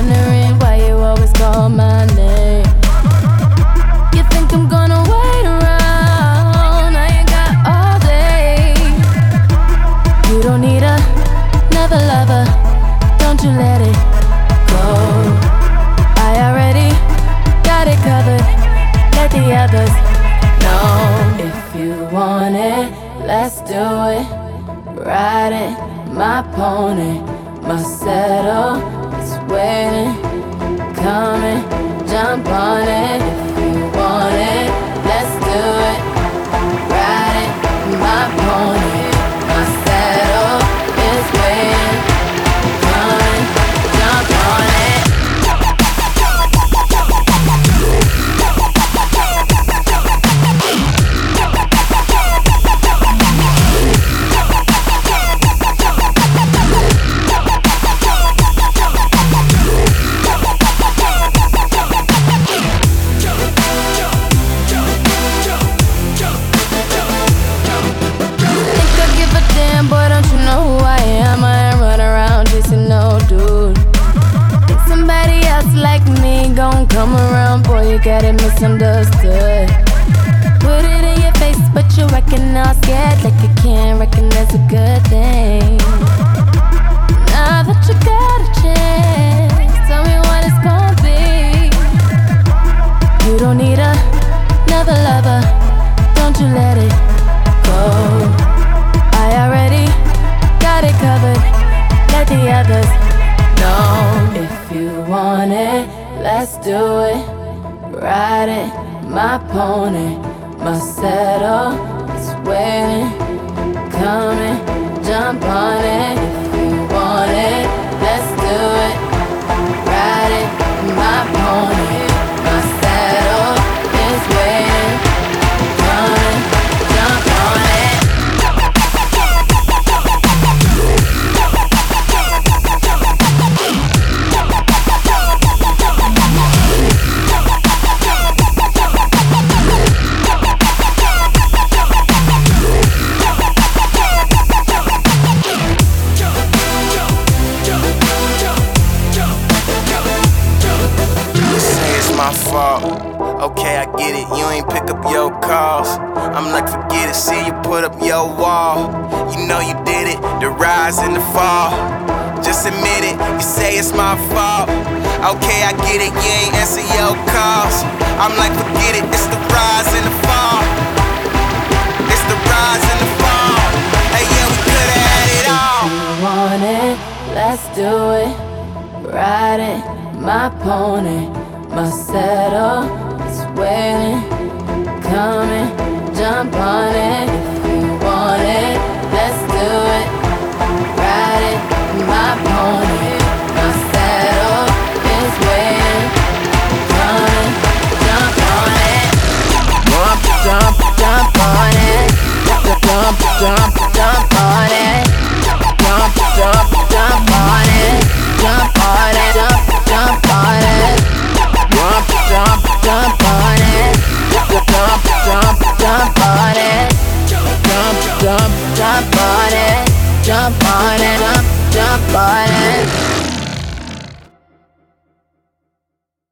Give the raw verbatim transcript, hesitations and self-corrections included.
wondering why you always call my name. You think I'm gonna wait around? I ain't got all day. You don't need another lover, don't you let it go. I already got it covered, let the others know. If you want it, let's do it. Ride it, my pony, my saddle is waiting, coming, jump on it. If you want it, let's do it. Ride it, my pony, my saddle is waiting, coming, jump on it. Come around, boy, you got it misunderstood. Put it in your face, but you reckon all scared, like you can't recognize a good thing. Now that you got a chance, tell me what it's gonna be. You don't need another lover, don't you let it go. I already got it covered, let the others know. If you want it, let's do it. Ride it, my pony, my saddle is waiting, coming, jump on it. If you want it, let's do it. Ride it, my pony, my saddle is waiting, coming, jump on it. Okay, I get it, you ain't pick up your calls. I'm like, forget it, see you put up your wall. You know you did it, the rise and the fall. Just admit it, you say it's my fault. Okay, I get it, you ain't answer your calls. I'm like, forget it, it's the rise and the fall. It's the rise and the fall. Hey, yeah, we could've had it all. If you want it, let's do it. Ride it, my pony, my saddle is waiting, coming, jump on it. If you want it, let's do it. Ride it, my pony, my saddle is waiting, coming, jump on it. Jump, jump, jump on it. Jump, jump, jump on it. Jump, jump, jump on it. Jump on it, jump, jump on it. Jump, jump, jump on it. Jump, jump, jump on it. Jump, jump, jump on it. Jump on it, jump, jump on it.